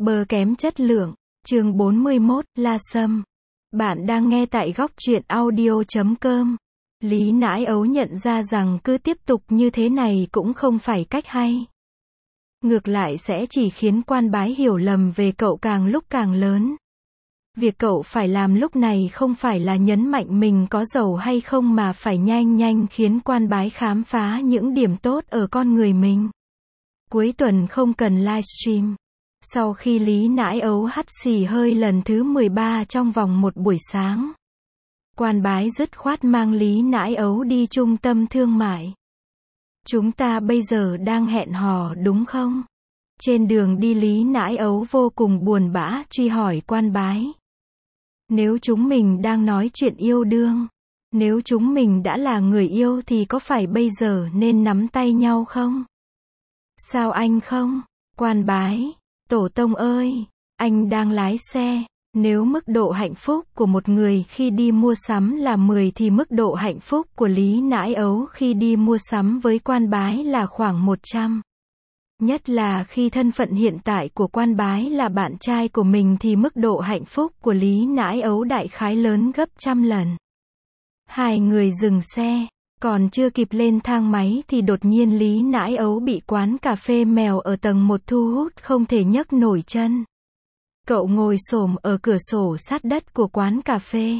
Bơ kém chất lượng. Chương 41, La Sâm. Bạn đang nghe tại góc truyện audio.com. Lý Nãi Ấu nhận ra rằng cứ tiếp tục như thế này cũng không phải cách hay. Ngược lại sẽ chỉ khiến Quan Bái hiểu lầm về cậu càng lúc càng lớn. Việc cậu phải làm lúc này không phải là nhấn mạnh mình có giàu hay không mà phải nhanh khiến Quan Bái khám phá những điểm tốt ở con người mình. Cuối tuần không cần livestream. Sau khi Lý Nãi Ấu hắt xì hơi lần thứ 13 trong vòng một buổi sáng, Quan Bái dứt khoát mang Lý Nãi Ấu đi trung tâm thương mại. Chúng ta bây giờ đang hẹn hò đúng không? Trên đường đi Lý Nãi Ấu vô cùng buồn bã truy hỏi Quan Bái. Nếu chúng mình đang nói chuyện yêu đương, nếu chúng mình đã là người yêu thì có phải bây giờ nên nắm tay nhau không? Sao anh không? Quan Bái. Tổ tông ơi, anh đang lái xe. Nếu mức độ hạnh phúc của một người khi đi mua sắm là 10 thì mức độ hạnh phúc của Lý Nãi Ấu khi đi mua sắm với Quan Bái là khoảng 100. Nhất là khi thân phận hiện tại của Quan Bái là bạn trai của mình thì mức độ hạnh phúc của Lý Nãi Ấu đại khái lớn gấp trăm lần. Hai người dừng xe. Còn chưa kịp lên thang máy thì đột nhiên Lý Nãi Ấu bị quán cà phê mèo ở tầng 1 thu hút không thể nhấc nổi chân. Cậu ngồi xổm ở cửa sổ sát đất của quán cà phê.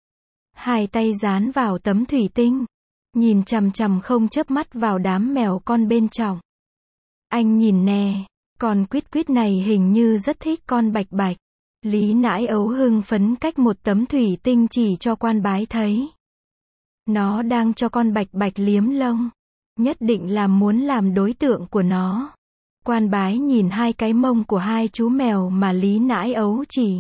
Hai tay dán vào tấm thủy tinh. Nhìn chằm chằm không chớp mắt vào đám mèo con bên trong. Anh nhìn nè, con quýt quýt này hình như rất thích con Bạch Bạch. Lý Nãi Ấu hưng phấn cách một tấm thủy tinh chỉ cho Quan Bái thấy. Nó đang cho con Bạch Bạch liếm lông. Nhất định là muốn làm đối tượng của nó. Quan Bái nhìn hai cái mông của hai chú mèo mà Lý Nãi Ấu chỉ.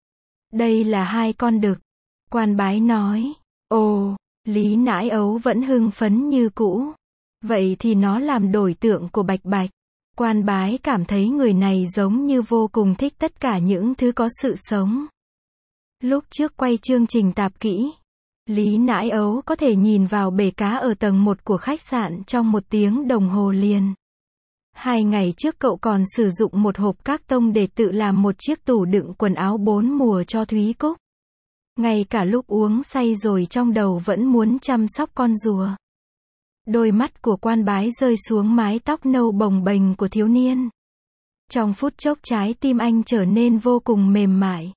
Đây là hai con đực. Quan Bái nói. Ồ, Lý Nãi Ấu vẫn hưng phấn như cũ. Vậy thì nó làm đối tượng của Bạch Bạch. Quan Bái cảm thấy người này giống như vô cùng thích tất cả những thứ có sự sống. Lúc trước quay chương trình tạp kỹ, Lý Nãi Ấu có thể nhìn vào bể cá ở tầng 1 của khách sạn trong 1 tiếng đồng hồ liền. 2 ngày trước cậu còn sử dụng một hộp các tông để tự làm một chiếc tủ đựng quần áo 4 mùa cho Thúy Cúc. Ngay cả lúc uống say rồi trong đầu vẫn muốn chăm sóc con rùa. Đôi mắt của Quan Bái rơi xuống mái tóc nâu bồng bềnh của thiếu niên. Trong phút chốc trái tim anh trở nên vô cùng mềm mại.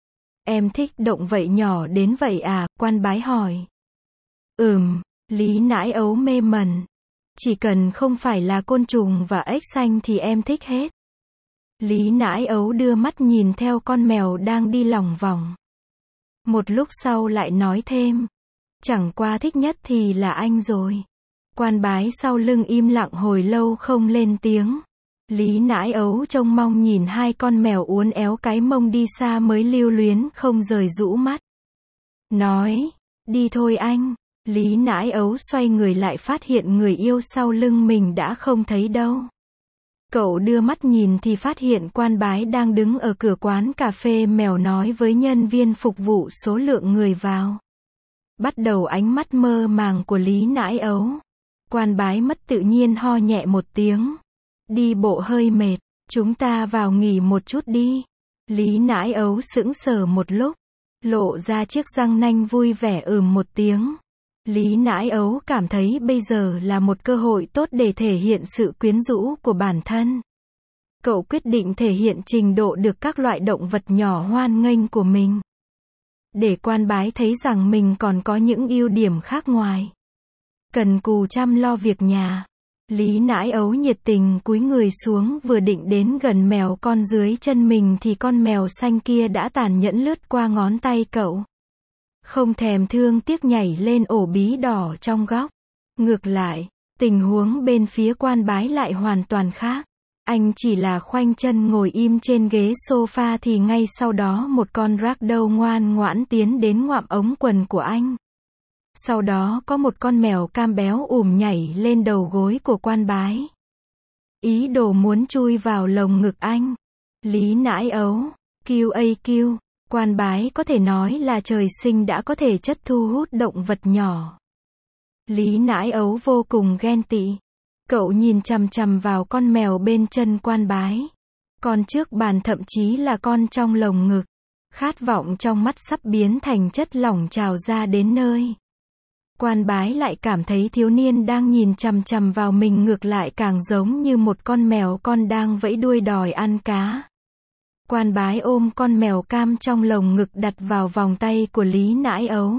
Em thích động vật nhỏ đến vậy à? Quan Bái hỏi. Lý Nãi Ấu mê mẩn. Chỉ cần không phải là côn trùng và ếch xanh thì em thích hết. Lý Nãi Ấu đưa mắt nhìn theo con mèo đang đi lòng vòng. Một lúc sau lại nói thêm. Chẳng qua thích nhất thì là anh rồi. Quan Bái sau lưng im lặng hồi lâu không lên tiếng. Lý Nãi Ấu trông mong nhìn hai con mèo uốn éo cái mông đi xa mới lưu luyến không rời rũ mắt. Nói, đi thôi anh. Lý Nãi Ấu xoay người lại phát hiện người yêu sau lưng mình đã không thấy đâu. Cậu đưa mắt nhìn thì phát hiện Quan Bái đang đứng ở cửa quán cà phê mèo nói với nhân viên phục vụ số lượng người vào. Bắt đầu ánh mắt mơ màng của Lý Nãi Ấu. Quan Bái mất tự nhiên ho nhẹ một tiếng. Đi bộ hơi mệt, chúng ta vào nghỉ một chút đi. Lý Nãi Ấu sững sờ một lúc, lộ ra chiếc răng nanh vui vẻ một tiếng. Lý Nãi Ấu cảm thấy bây giờ là một cơ hội tốt để thể hiện sự quyến rũ của bản thân. Cậu quyết định thể hiện trình độ được các loại động vật nhỏ hoan nghênh của mình. Để Quan Bái thấy rằng mình còn có những ưu điểm khác ngoài. Cần cù chăm lo việc nhà. Lý Nãi Ấu nhiệt tình cúi người xuống vừa định đến gần mèo con dưới chân mình thì con mèo xanh kia đã tàn nhẫn lướt qua ngón tay cậu. Không thèm thương tiếc nhảy lên ổ bí đỏ trong góc. Ngược lại, tình huống bên phía Quan Bái lại hoàn toàn khác. Anh chỉ là khoanh chân ngồi im trên ghế sofa thì ngay sau đó một con ragdoll ngoan ngoãn tiến đến ngoạm ống quần của anh. Sau đó có một con mèo cam béo nhảy lên đầu gối của Quan Bái. Ý đồ muốn chui vào lồng ngực anh. Lý Nãi Ấu, QAQ, Quan Bái có thể nói là trời sinh đã có thể chất thu hút động vật nhỏ. Lý Nãi Ấu vô cùng ghen tị. Cậu nhìn chằm chằm vào con mèo bên chân Quan Bái. Con trước bàn thậm chí là con trong lồng ngực. Khát vọng trong mắt sắp biến thành chất lỏng trào ra đến nơi. Quan bái lại cảm thấy thiếu niên đang nhìn chằm chằm vào mình ngược lại càng giống như một con mèo con đang vẫy đuôi đòi ăn cá. Quan bái ôm con mèo cam trong lồng ngực đặt vào vòng tay của Lý Nãi Ấu.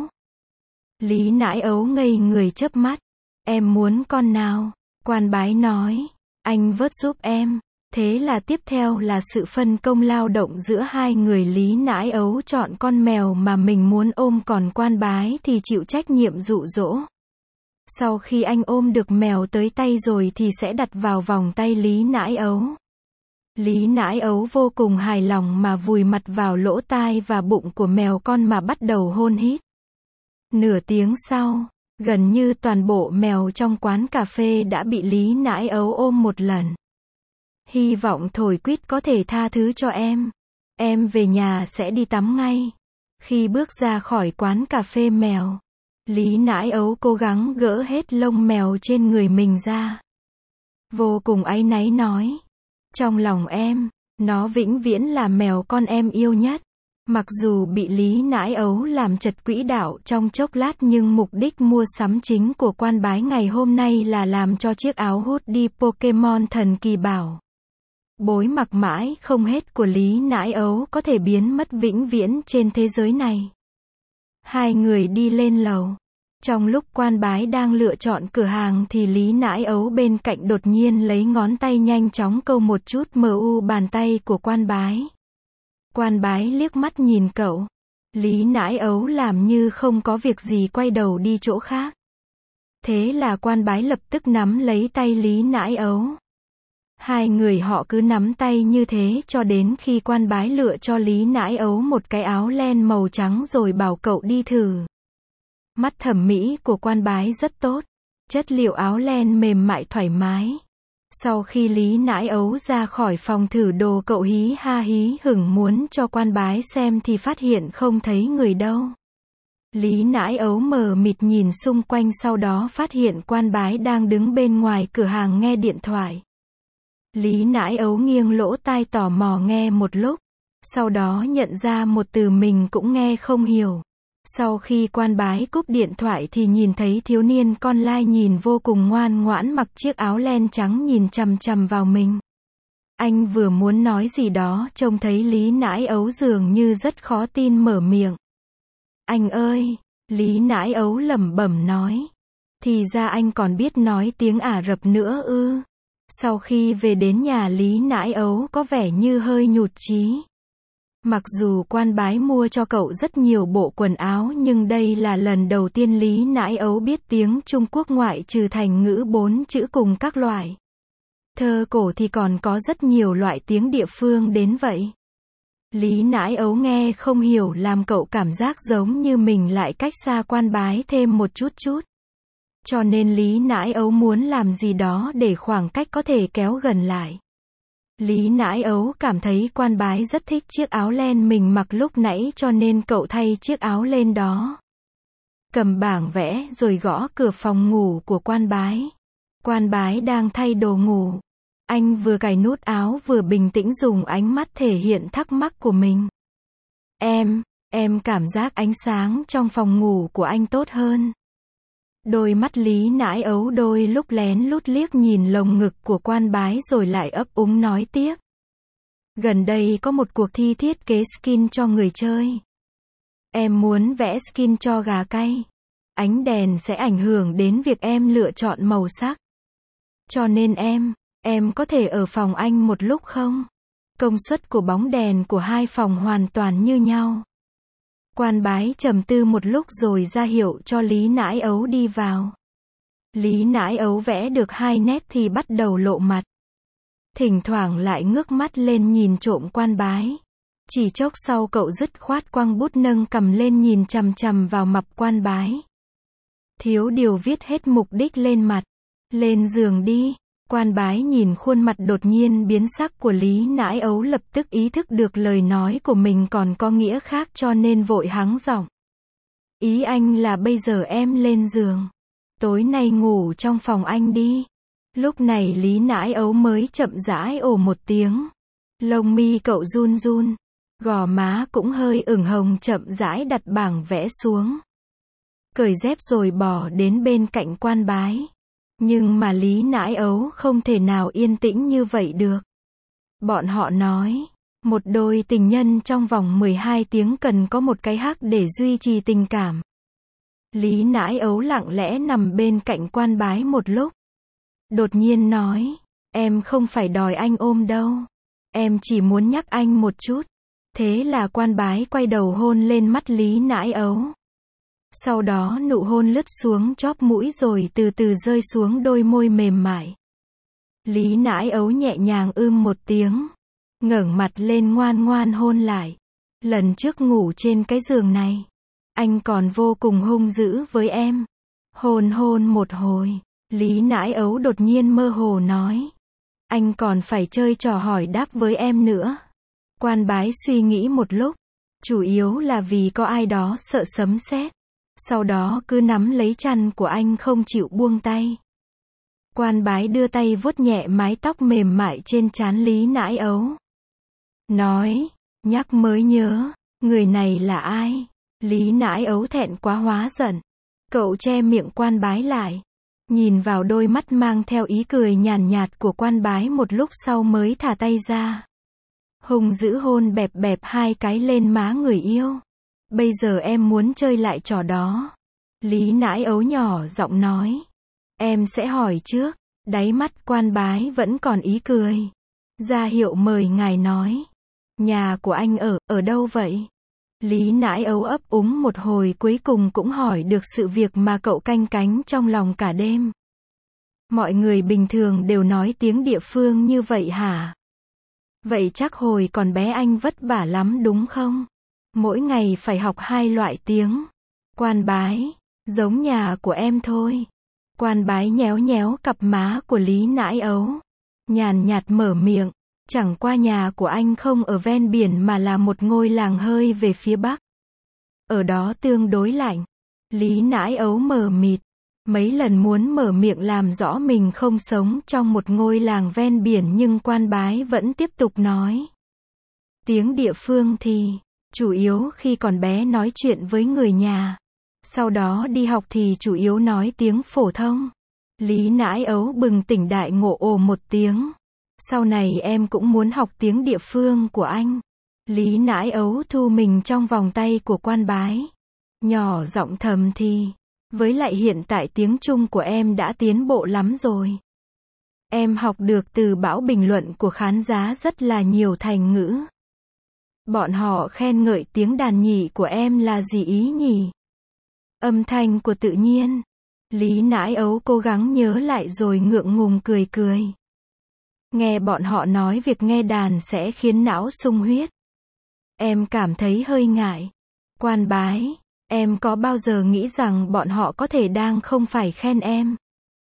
Lý Nãi Ấu ngây người chớp mắt. Em muốn con nào? Quan bái nói. Anh vớt giúp em. Thế là tiếp theo là sự phân công lao động giữa hai người. Lý Nãi Ấu chọn con mèo mà mình muốn ôm, còn quan bái thì chịu trách nhiệm dụ dỗ. Sau khi anh ôm được mèo tới tay rồi thì sẽ đặt vào vòng tay Lý Nãi Ấu. Lý Nãi Ấu vô cùng hài lòng mà vùi mặt vào lỗ tai và bụng của mèo con mà bắt đầu hôn hít. Nửa tiếng sau, gần như toàn bộ mèo trong quán cà phê đã bị Lý Nãi Ấu ôm một lần. Hy vọng thổi quýt có thể tha thứ cho em. Em về nhà sẽ đi tắm ngay. Khi bước ra khỏi quán cà phê mèo, Lý Nãi Ấu cố gắng gỡ hết lông mèo trên người mình ra. Vô cùng áy náy nói. Trong lòng em, nó vĩnh viễn là mèo con em yêu nhất. Mặc dù bị Lý Nãi Ấu làm trật quỹ đạo trong chốc lát nhưng mục đích mua sắm chính của quan bái ngày hôm nay là làm cho chiếc áo hoodie Pokemon thần kỳ bảo bối mặc mãi không hết của Lý Nãi Ấu có thể biến mất vĩnh viễn trên thế giới này. Hai người đi lên lầu. Trong lúc quan bái đang lựa chọn cửa hàng thì Lý Nãi Ấu bên cạnh đột nhiên lấy ngón tay nhanh chóng câu một chút mu bàn tay của quan bái. Quan bái liếc mắt nhìn cậu. Lý Nãi Ấu làm như không có việc gì quay đầu đi chỗ khác. Thế là quan bái lập tức nắm lấy tay Lý Nãi Ấu. Hai người họ cứ nắm tay như thế cho đến khi quan bái lựa cho Lý Nãi Ấu một cái áo len màu trắng rồi bảo cậu đi thử. Mắt thẩm mỹ của quan bái rất tốt. Chất liệu áo len mềm mại thoải mái. Sau khi Lý Nãi Ấu ra khỏi phòng thử đồ cậu hí ha hí hửng muốn cho quan bái xem thì phát hiện không thấy người đâu. Lý Nãi Ấu mờ mịt nhìn xung quanh sau đó phát hiện quan bái đang đứng bên ngoài cửa hàng nghe điện thoại. Lý Nãi Ấu nghiêng lỗ tai tò mò nghe một lúc. Sau đó nhận ra một từ mình cũng nghe không hiểu. Sau khi quan bái cúp điện thoại thì nhìn thấy thiếu niên con lai nhìn vô cùng ngoan ngoãn mặc chiếc áo len trắng nhìn chằm chằm vào mình. Anh vừa muốn nói gì đó trông thấy Lý Nãi Ấu dường như rất khó tin mở miệng. Anh ơi, Lý Nãi Ấu lẩm bẩm nói. Thì ra anh còn biết nói tiếng Ả Rập nữa ư. Sau khi về đến nhà Lý Nãi Ấu có vẻ như hơi nhụt chí. Mặc dù quan bái mua cho cậu rất nhiều bộ quần áo nhưng đây là lần đầu tiên Lý Nãi Ấu biết tiếng Trung Quốc ngoại trừ thành ngữ 4 chữ cùng các loại thơ cổ thì còn có rất nhiều loại tiếng địa phương đến vậy. Lý Nãi Ấu nghe không hiểu làm cậu cảm giác giống như mình lại cách xa quan bái thêm một chút chút. Cho nên Lý Nãi Ấu muốn làm gì đó để khoảng cách có thể kéo gần lại. Lý Nãi Ấu cảm thấy quan bái rất thích chiếc áo len mình mặc lúc nãy cho nên cậu thay chiếc áo len đó. Cầm bảng vẽ rồi gõ cửa phòng ngủ của quan bái. Quan bái đang thay đồ ngủ. Anh vừa cài nút áo vừa bình tĩnh dùng ánh mắt thể hiện thắc mắc của mình. Em cảm giác ánh sáng trong phòng ngủ của anh tốt hơn. Đôi mắt Lý Nãi Ấu đôi lúc lén lút liếc nhìn lồng ngực của quan bái rồi lại ấp úng nói tiếp. Gần đây có một cuộc thi thiết kế skin cho người chơi. Em muốn vẽ skin cho gà cay. Ánh đèn sẽ ảnh hưởng đến việc em lựa chọn màu sắc. Cho nên em có thể ở phòng anh một lúc không? Công suất của bóng đèn của hai phòng hoàn toàn như nhau. Quan bái trầm tư một lúc rồi ra hiệu cho Lý Nãi Ấu đi vào. Lý Nãi Ấu vẽ được 2 nét thì bắt đầu lộ mặt. Thỉnh thoảng lại ngước mắt lên nhìn trộm quan bái. Chỉ chốc sau cậu dứt khoát quăng bút nâng cầm lên nhìn chằm chằm vào mặt quan bái. Thiếu điều viết hết mục đích lên mặt. Lên giường đi. Quan bái nhìn khuôn mặt đột nhiên biến sắc của Lý Nãi Ấu lập tức ý thức được lời nói của mình còn có nghĩa khác cho nên vội hắng giọng. Ý anh là bây giờ em lên giường. Tối nay ngủ trong phòng anh đi. Lúc này Lý Nãi Ấu mới chậm rãi ồ một tiếng. Lông mi cậu run run, gò má cũng hơi ửng hồng, chậm rãi đặt bảng vẽ xuống. Cởi dép rồi bỏ đến bên cạnh quan bái. Nhưng mà Lý Nãi Ấu không thể nào yên tĩnh như vậy được. Bọn họ nói, một đôi tình nhân trong vòng 12 tiếng cần có một cái hắc để duy trì tình cảm. Lý Nãi Ấu lặng lẽ nằm bên cạnh quan bái một lúc. Đột nhiên nói, em không phải đòi anh ôm đâu. Em chỉ muốn nhắc anh một chút. Thế là quan bái quay đầu hôn lên mắt Lý Nãi Ấu. Sau đó nụ hôn lướt xuống chóp mũi rồi từ từ rơi xuống đôi môi mềm mại. Lý Nãi Ấu nhẹ nhàng một tiếng. Ngẩng mặt lên ngoan ngoan hôn lại. Lần trước ngủ trên cái giường này, anh còn vô cùng hung dữ với em. Hôn một hồi, Lý Nãi Ấu đột nhiên mơ hồ nói. Anh còn phải chơi trò hỏi đáp với em nữa. Quan bái suy nghĩ một lúc. Chủ yếu là vì có ai đó sợ sấm sét. Sau đó cứ nắm lấy chăn của anh không chịu buông tay. Quan bái đưa tay vuốt nhẹ mái tóc mềm mại trên trán Lý Nãi Ấu. Nói, nhắc mới nhớ, người này là ai? Lý Nãi Ấu thẹn quá hóa giận. Cậu che miệng quan bái lại. Nhìn vào đôi mắt mang theo ý cười nhàn nhạt của quan bái một lúc sau mới thả tay ra. Hùng dữ hôn bẹp bẹp 2 cái lên má người yêu. Bây giờ em muốn chơi lại trò đó. Lý Nãi Ấu nhỏ giọng nói. Em sẽ hỏi trước. Đáy mắt quan bái vẫn còn ý cười. Ra hiệu mời ngài nói. Nhà của anh ở đâu vậy? Lý Nãi Ấu ấp úng một hồi cuối cùng cũng hỏi được sự việc mà cậu canh cánh trong lòng cả đêm. Mọi người bình thường đều nói tiếng địa phương như vậy hả? Vậy chắc hồi còn bé anh vất vả lắm đúng không? Mỗi ngày phải học 2 loại tiếng. Quan bái, giống nhà của em thôi. Quan bái nhéo nhéo cặp má của Lý Nãi Ấu. Nhàn nhạt mở miệng. Chẳng qua nhà của anh không ở ven biển mà là một ngôi làng hơi về phía bắc. Ở đó tương đối lạnh. Lý Nãi Ấu mờ mịt. Mấy lần muốn mở miệng làm rõ mình không sống trong một ngôi làng ven biển nhưng quan bái vẫn tiếp tục nói. Tiếng địa phương thì, chủ yếu khi còn bé nói chuyện với người nhà. Sau đó đi học thì chủ yếu nói tiếng phổ thông. Lý Nãi Ấu bừng tỉnh đại ngộ một tiếng. Sau này em cũng muốn học tiếng địa phương của anh. Lý Nãi Ấu thu mình trong vòng tay của quan bái. Nhỏ giọng thầm thì. Với lại hiện tại tiếng Trung của em đã tiến bộ lắm rồi. Em học được từ bão bình luận của khán giả rất là nhiều thành ngữ. Bọn họ khen ngợi tiếng đàn nhị của em là gì ý nhỉ? Âm thanh của tự nhiên. Lý Nãi Ấu cố gắng nhớ lại rồi ngượng ngùng cười cười. Nghe bọn họ nói việc nghe đàn sẽ khiến não sung huyết. Em cảm thấy hơi ngại. Quan bái, em có bao giờ nghĩ rằng bọn họ có thể đang không phải khen em?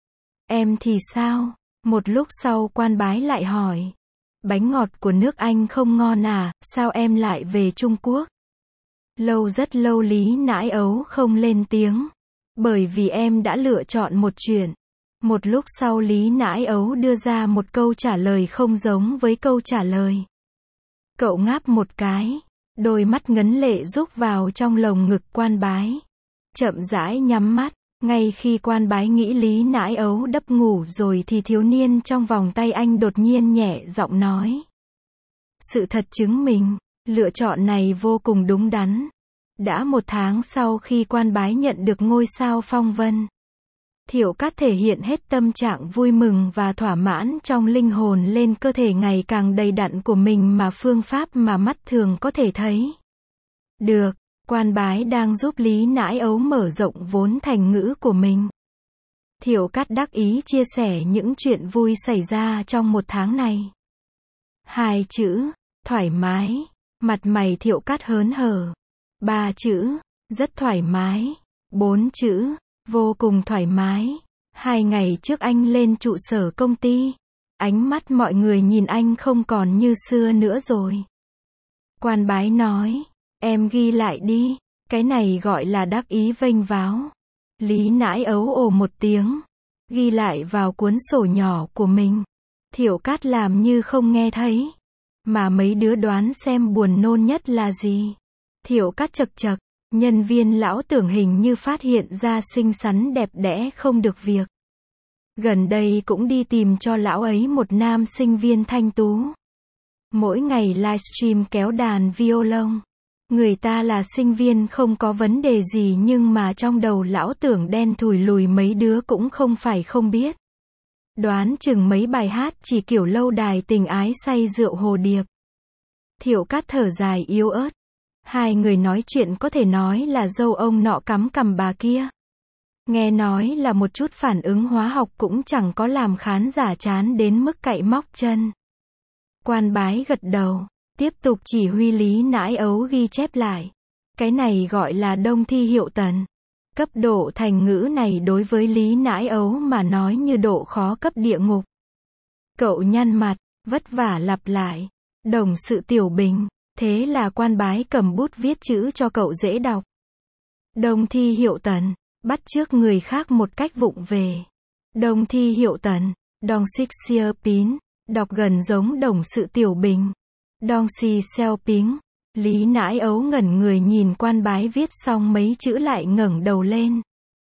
Em thì sao? Một lúc sau quan bái lại hỏi. Bánh ngọt của nước Anh không ngon à, sao em lại về Trung Quốc? Lâu rất lâu Lý Nãi Ấu không lên tiếng. Bởi vì em đã lựa chọn một chuyện. Một lúc sau Lý Nãi Ấu đưa ra một câu trả lời không giống với câu trả lời. Cậu ngáp một cái. Đôi mắt ngấn lệ rúc vào trong lồng ngực quan bái. Chậm rãi nhắm mắt. Ngay khi quan bái nghĩ Lý Nãi Ấu đắp ngủ rồi thì thiếu niên trong vòng tay anh đột nhiên nhẹ giọng nói. Sự thật chứng minh, lựa chọn này vô cùng đúng đắn. Đã 1 tháng sau khi quan bái nhận được ngôi sao phong vân. Thiệu Cát thể hiện hết tâm trạng vui mừng và thỏa mãn trong linh hồn lên cơ thể ngày càng đầy đặn của mình mà phương pháp mà mắt thường có thể thấy. Được, quan bái đang giúp Lý Nãi Ấu mở rộng vốn thành ngữ của mình. Thiệu Cát đắc ý chia sẻ những chuyện vui xảy ra trong 1 tháng này. 2 chữ, thoải mái. Mặt mày Thiệu Cát hớn hở. 3 chữ, rất thoải mái. 4 chữ, vô cùng thoải mái. 2 ngày trước anh lên trụ sở công ty. Ánh mắt mọi người nhìn anh không còn như xưa nữa rồi. Quan bái nói, em ghi lại đi. Cái này gọi là đắc ý vênh váo. Lý Nãi Ấu ồ một tiếng. Ghi lại vào cuốn sổ nhỏ của mình. Thiệu Cát làm như không nghe thấy. Mà mấy đứa đoán xem buồn nôn nhất là gì? Thiệu Cát chậc chậc, nhân viên lão tưởng hình như phát hiện ra xinh xắn đẹp đẽ không được việc. Gần đây cũng đi tìm cho lão ấy một nam sinh viên thanh tú. Mỗi ngày livestream kéo đàn violon. Người ta là sinh viên không có vấn đề gì nhưng mà trong đầu lão tưởng đen thùi lùi mấy đứa cũng không phải không biết. Đoán chừng mấy bài hát chỉ kiểu lâu đài tình ái say rượu hồ điệp. Thiệu Cát thở dài yếu ớt. Hai người nói chuyện có thể nói là dâu ông nọ cắm cằm bà kia. Nghe nói là một chút phản ứng hóa học cũng chẳng có làm khán giả chán đến mức cạy móc chân. Quan Bái gật đầu, tiếp tục chỉ huy Lý Nãi Ấu ghi chép lại. Cái này gọi là đông thi hiệu tần. Cấp độ thành ngữ này đối với Lý Nãi Ấu mà nói như độ khó cấp địa ngục. Cậu nhăn mặt, vất vả lặp lại. Đồng sự tiểu bình. Thế là Quan Bái cầm bút viết chữ cho cậu dễ đọc. Đông thi hiệu tần. Bắt chước người khác một cách vụng về. Đông thi hiệu tần. Dong xích xia pín. Đọc gần giống đồng sự tiểu bình. Dong xì xeo pính. Lý Nãi Ấu ngẩn người nhìn Quan Bái viết xong mấy chữ lại ngẩng đầu lên.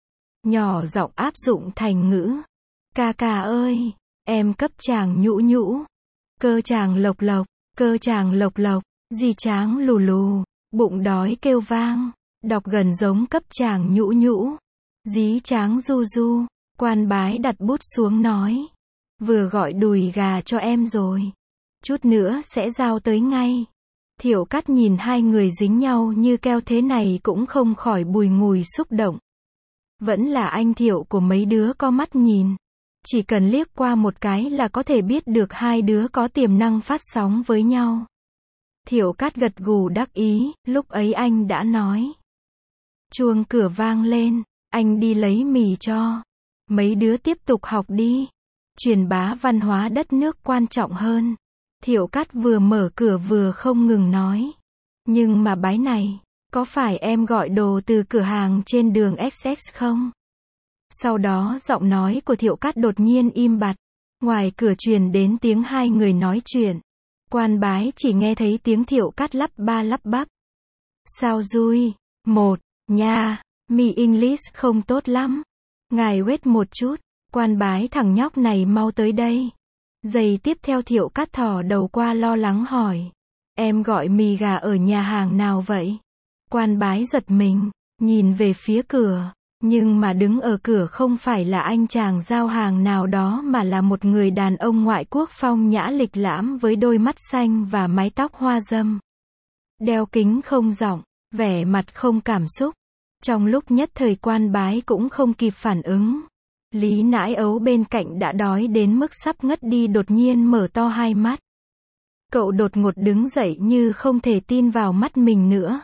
Nhỏ giọng áp dụng thành ngữ. Ca ca ơi, em cấp chàng nhũ nhũ. Cơ chàng lộc lộc, cơ chàng lộc lộc, dì tráng lù lù, bụng đói kêu vang. Đọc gần giống cấp chàng nhũ nhũ. Dí tráng du du. Quan Bái đặt bút xuống nói. Vừa gọi đùi gà cho em rồi. Chút nữa sẽ giao tới ngay. Thiệu Cát nhìn hai người dính nhau như keo thế này cũng không khỏi bùi ngùi xúc động. Vẫn là anh Thiệu của mấy đứa có mắt nhìn. Chỉ cần liếc qua một cái là có thể biết được hai đứa có tiềm năng phát sóng với nhau. Thiệu Cát gật gù đắc ý, lúc ấy anh đã nói. Chuông cửa vang lên, anh đi lấy mì cho. Mấy đứa tiếp tục học đi. Truyền bá văn hóa đất nước quan trọng hơn. Thiệu Cát vừa mở cửa vừa không ngừng nói. Nhưng mà Bái này, có phải em gọi đồ từ cửa hàng trên đường XX không? Sau đó giọng nói của Thiệu Cát đột nhiên im bặt. Ngoài cửa truyền đến tiếng hai người nói chuyện. Quan Bái chỉ nghe thấy tiếng Thiệu Cát lắp ba lắp bắp. Sao Dui? Một, nha, mi English không tốt lắm. Ngài wait một chút. Quan Bái thằng nhóc này mau tới đây. Giây tiếp theo Thiệu Cát thò đầu qua lo lắng hỏi. Em gọi mì gà ở nhà hàng nào vậy? Quan Bái giật mình, nhìn về phía cửa. Nhưng mà đứng ở cửa không phải là anh chàng giao hàng nào đó mà là một người đàn ông ngoại quốc phong nhã lịch lãm với đôi mắt xanh và mái tóc hoa râm. Đeo kính không giọng, vẻ mặt không cảm xúc. Trong lúc nhất thời Quan Bái cũng không kịp phản ứng. Lý Nãi Ấu bên cạnh đã đói đến mức sắp ngất đi đột nhiên mở to hai mắt. Cậu đột ngột đứng dậy như không thể tin vào mắt mình nữa.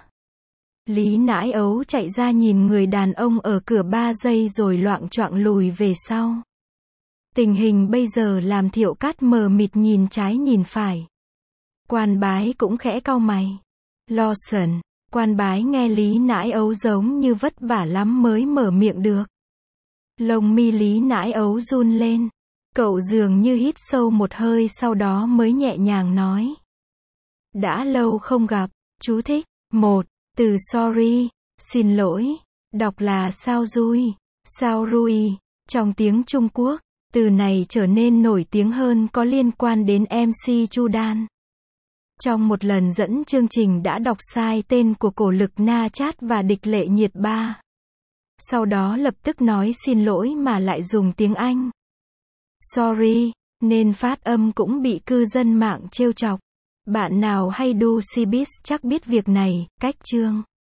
Lý Nãi Ấu chạy ra nhìn người đàn ông ở cửa 3 giây rồi loạng choạng lùi về sau. Tình hình bây giờ làm Thiệu Cát mờ mịt nhìn trái nhìn phải. Quan Bái cũng khẽ cau mày. Lawson, Quan Bái nghe Lý Nãi Ấu giống như vất vả lắm mới mở miệng được. Lông mi Lý Nãi Ấu run lên. Cậu dường như hít sâu một hơi sau đó mới nhẹ nhàng nói. Đã lâu không gặp, chú thích. 1. Từ sorry, xin lỗi, đọc là sao Dui, sao Rui. Trong tiếng Trung Quốc, từ này trở nên nổi tiếng hơn có liên quan đến MC Chu Đan. Trong một lần dẫn chương trình đã đọc sai tên của cổ lực Na Chát và địch lệ nhiệt ba. Sau đó lập tức nói xin lỗi mà lại dùng tiếng Anh. Sorry, nên phát âm cũng bị cư dân mạng trêu chọc. Bạn nào hay đu Cbiz chắc biết việc này, cách chương.